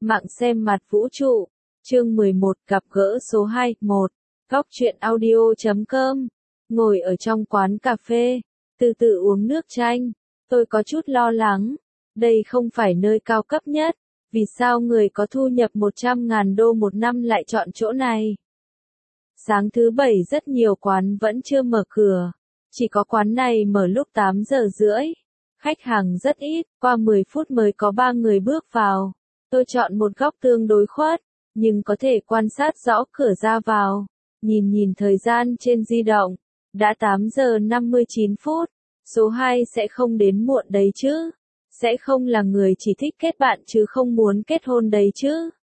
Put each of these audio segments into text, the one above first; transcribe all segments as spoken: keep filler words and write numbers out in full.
Mạng xem mặt vũ trụ, chương mười một gặp gỡ số hai, một. Góc truyện audio chấm com. Ngồi ở trong quán cà phê, từ từ uống nước chanh, tôi có chút lo lắng. Đây không phải nơi cao cấp nhất, vì sao người có thu nhập một trăm ngàn đô một năm lại chọn chỗ này? Sáng thứ bảy rất nhiều quán vẫn chưa mở cửa, chỉ có quán này mở lúc tám giờ rưỡi. Khách hàng rất ít, qua mười phút mới có ba người bước vào. Tôi chọn một góc tương đối khuất, nhưng có thể quan sát rõ cửa ra vào. Nhìn nhìn thời gian trên di động, đã tám giờ năm mươi chín phút, số hai sẽ không đến muộn đấy chứ? Sẽ không là người chỉ thích kết bạn chứ không muốn kết hôn đấy chứ?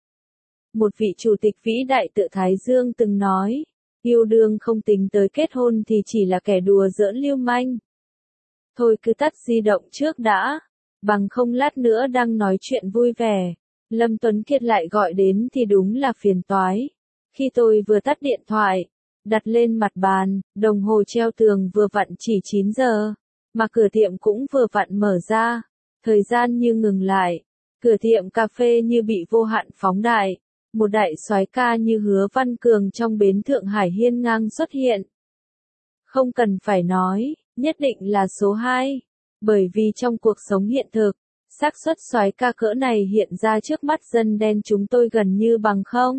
Một vị chủ tịch vĩ đại tự Thái Dương từng nói, yêu đương không tính tới kết hôn thì chỉ là kẻ đùa giỡn lưu manh. Thôi cứ tắt di động trước đã, bằng không lát nữa đang nói chuyện vui vẻ. Lâm Tuấn Kiệt lại gọi đến thì đúng là phiền toái. Khi tôi vừa tắt điện thoại, đặt lên mặt bàn, đồng hồ treo tường vừa vặn chỉ chín giờ, mà cửa tiệm cũng vừa vặn mở ra. Thời gian như ngừng lại, cửa tiệm cà phê như bị vô hạn phóng đại. Một đại soái ca như Hứa Văn Cường trong bến Thượng Hải hiên ngang xuất hiện. Không cần phải nói, nhất định là số hai, bởi vì trong cuộc sống hiện thực, xác suất soái ca cỡ này hiện ra trước mắt dân đen chúng tôi gần như bằng không.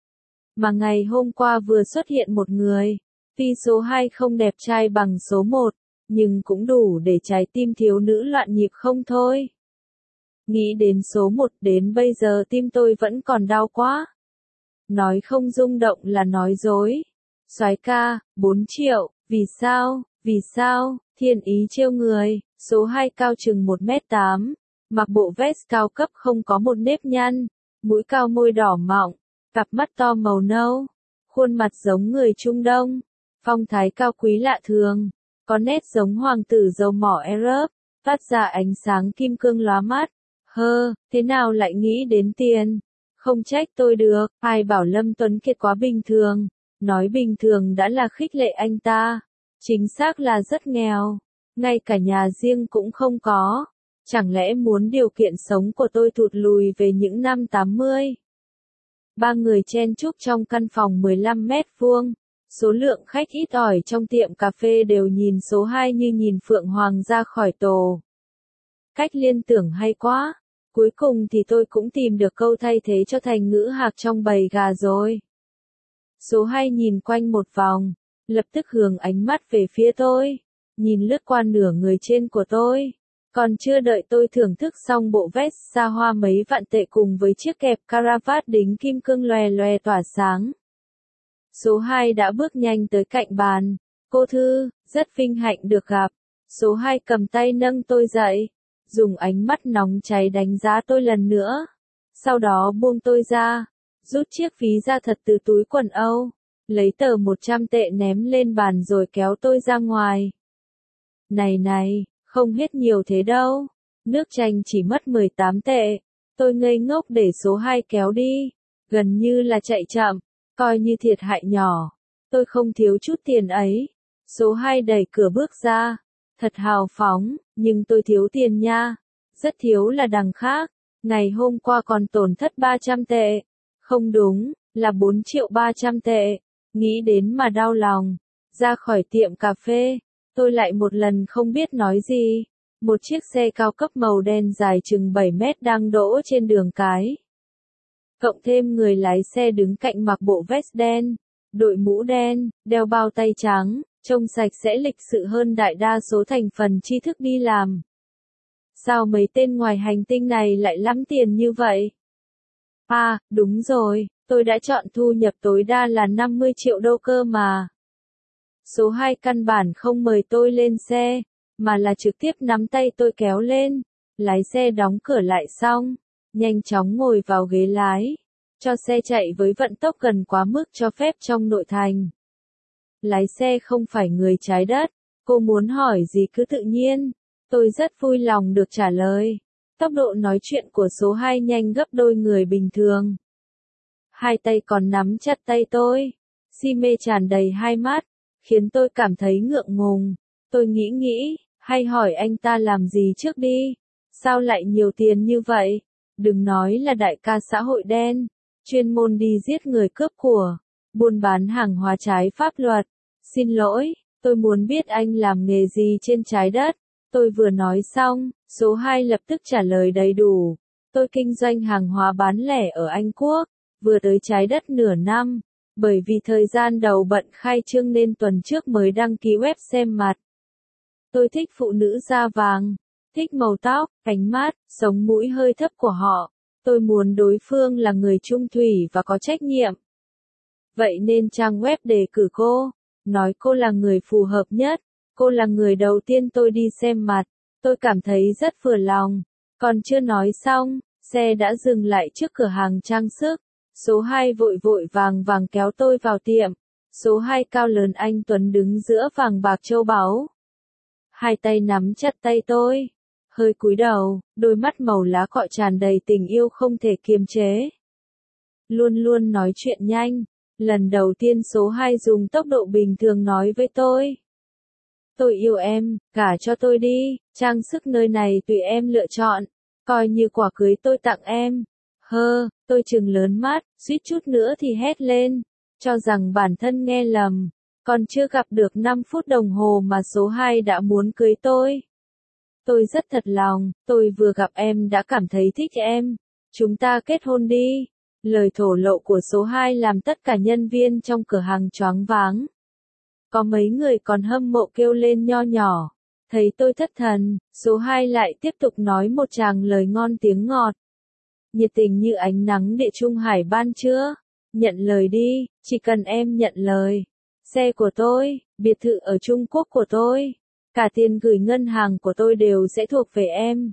Mà ngày hôm qua vừa xuất hiện một người, tuy số hai không đẹp trai bằng số một, nhưng cũng đủ để trái tim thiếu nữ loạn nhịp không thôi. Nghĩ đến số một đến bây giờ tim tôi vẫn còn đau quá. Nói không rung động là nói dối. Soái ca, bốn triệu, vì sao, vì sao, thiên ý trêu người, số hai cao chừng một mét tám, mặc bộ vest cao cấp không có một nếp nhăn, mũi cao môi đỏ mọng, cặp mắt to màu nâu, khuôn mặt giống người Trung Đông, phong thái cao quý lạ thường, có nét giống hoàng tử dầu mỏ Arab, phát ra ánh sáng kim cương lóa mắt. Hơ, thế nào lại nghĩ đến tiền? Không trách tôi được, ai bảo Lâm Tuấn Kiệt quá bình thường, nói bình thường đã là khích lệ anh ta, chính xác là rất nghèo, ngay cả nhà riêng cũng không có, chẳng lẽ muốn điều kiện sống của tôi thụt lùi về những năm tám mươi? Ba người chen chúc trong căn phòng mười lăm mét vuông, số lượng khách ít ỏi trong tiệm cà phê đều nhìn số hai như nhìn Phượng Hoàng ra khỏi tổ. Cách liên tưởng hay quá. Cuối cùng thì tôi cũng tìm được câu thay thế cho thành ngữ hạc trong bầy gà rồi. Số hai nhìn quanh một vòng, lập tức hướng ánh mắt về phía tôi, nhìn lướt qua nửa người trên của tôi. Còn chưa đợi tôi thưởng thức xong bộ vest xa hoa mấy vạn tệ cùng với chiếc kẹp caravat đính kim cương lòe lòe tỏa sáng. Số hai đã bước nhanh tới cạnh bàn. Cô Thư, rất vinh hạnh được gặp. Số hai cầm tay nâng tôi dậy, dùng ánh mắt nóng cháy đánh giá tôi lần nữa. Sau đó buông tôi ra, rút chiếc ví da thật từ túi quần Âu, lấy tờ một trăm tệ ném lên bàn rồi kéo tôi ra ngoài. Này này, không hết nhiều thế đâu, nước chanh chỉ mất mười tám tệ. Tôi ngây ngốc để số hai kéo đi, gần như là chạy chậm, coi như thiệt hại nhỏ. Tôi không thiếu chút tiền ấy. Số hai đẩy cửa bước ra, thật hào phóng, nhưng tôi thiếu tiền nha. Rất thiếu là đằng khác, ngày hôm qua còn tổn thất ba trăm tệ. Không đúng, là bốn triệu ba trăm tệ. Nghĩ đến mà đau lòng. Ra khỏi tiệm cà phê, tôi lại một lần không biết nói gì. Một chiếc xe cao cấp màu đen dài chừng bảy mét đang đỗ trên đường cái. Cộng thêm người lái xe đứng cạnh mặc bộ vest đen, đội mũ đen, đeo bao tay trắng, trông sạch sẽ lịch sự hơn đại đa số thành phần tri thức đi làm. Sao mấy tên ngoài hành tinh này lại lắm tiền như vậy? À, đúng rồi, tôi đã chọn thu nhập tối đa là năm mươi triệu đô cơ mà. Số hai căn bản không mời tôi lên xe, mà là trực tiếp nắm tay tôi kéo lên, lái xe đóng cửa lại xong, nhanh chóng ngồi vào ghế lái, cho xe chạy với vận tốc gần quá mức cho phép trong nội thành. Lái xe không phải người trái đất, cô muốn hỏi gì cứ tự nhiên, tôi rất vui lòng được trả lời. Tốc độ nói chuyện của số hai nhanh gấp đôi người bình thường. Hai tay còn nắm chặt tay tôi, si mê tràn đầy hai mắt, khiến tôi cảm thấy ngượng ngùng. Tôi nghĩ nghĩ, hay hỏi anh ta làm gì trước đi, sao lại nhiều tiền như vậy? Đừng nói là đại ca xã hội đen, chuyên môn đi giết người cướp của, buôn bán hàng hóa trái pháp luật. Xin lỗi, tôi muốn biết anh làm nghề gì trên trái đất. Tôi vừa nói xong, số hai lập tức trả lời đầy đủ. Tôi kinh doanh hàng hóa bán lẻ ở Anh Quốc, vừa tới trái đất nửa năm, bởi vì thời gian đầu bận khai trương nên tuần trước mới đăng ký web xem mặt. Tôi thích phụ nữ da vàng, thích màu tóc, ánh mắt, sống mũi hơi thấp của họ. Tôi muốn đối phương là người trung thủy và có trách nhiệm. Vậy nên trang web đề cử cô, nói cô là người phù hợp nhất. Cô là người đầu tiên tôi đi xem mặt. Tôi cảm thấy rất vừa lòng. Còn chưa nói xong, xe đã dừng lại trước cửa hàng trang sức. Số hai vội vội vàng vàng kéo tôi vào tiệm. Số hai cao lớn anh Tuấn đứng giữa vàng bạc châu báu. Hai tay nắm chặt tay tôi. Hơi cúi đầu, đôi mắt màu lá cọ tràn đầy tình yêu không thể kiềm chế. Luôn luôn nói chuyện nhanh. Lần đầu tiên số hai dùng tốc độ bình thường nói với tôi. Tôi yêu em, gả cho tôi đi, trang sức nơi này tùy em lựa chọn, coi như quà cưới tôi tặng em. Hơ, tôi trừng lớn mắt, suýt chút nữa thì hét lên, cho rằng bản thân nghe lầm, còn chưa gặp được năm phút đồng hồ mà số hai đã muốn cưới tôi. Tôi rất thật lòng, tôi vừa gặp em đã cảm thấy thích em, chúng ta kết hôn đi. Lời thổ lộ của số hai làm tất cả nhân viên trong cửa hàng choáng váng. Có mấy người còn hâm mộ kêu lên nho nhỏ. Thấy tôi thất thần, số hai lại tiếp tục nói một tràng lời ngon tiếng ngọt. Nhiệt tình như ánh nắng địa trung hải ban trưa. Nhận lời đi, chỉ cần em nhận lời. Xe của tôi, biệt thự ở Trung Quốc của tôi, cả tiền gửi ngân hàng của tôi đều sẽ thuộc về em.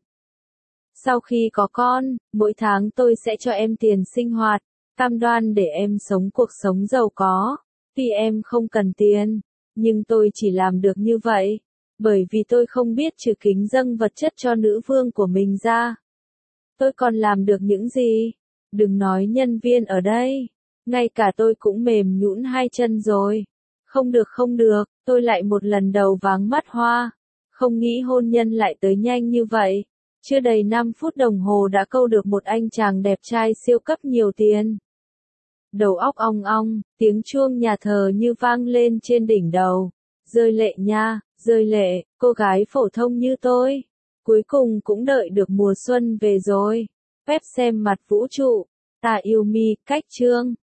Sau khi có con, mỗi tháng tôi sẽ cho em tiền sinh hoạt, cam đoan để em sống cuộc sống giàu có. Tuy em không cần tiền, nhưng tôi chỉ làm được như vậy, bởi vì tôi không biết trừ kính dâng vật chất cho nữ vương của mình ra. Tôi còn làm được những gì? Đừng nói nhân viên ở đây, ngay cả tôi cũng mềm nhũn hai chân rồi. Không được không được, tôi lại một lần đầu váng mắt hoa. Không nghĩ hôn nhân lại tới nhanh như vậy. Chưa đầy năm phút đồng hồ đã câu được một anh chàng đẹp trai siêu cấp nhiều tiền. Đầu óc ong ong, tiếng chuông nhà thờ như vang lên trên đỉnh đầu. Rơi lệ nha, rơi lệ, cô gái phổ thông như tôi. Cuối cùng cũng đợi được mùa xuân về rồi. Web xem mặt vũ trụ. Ta yêu mi, cách chương.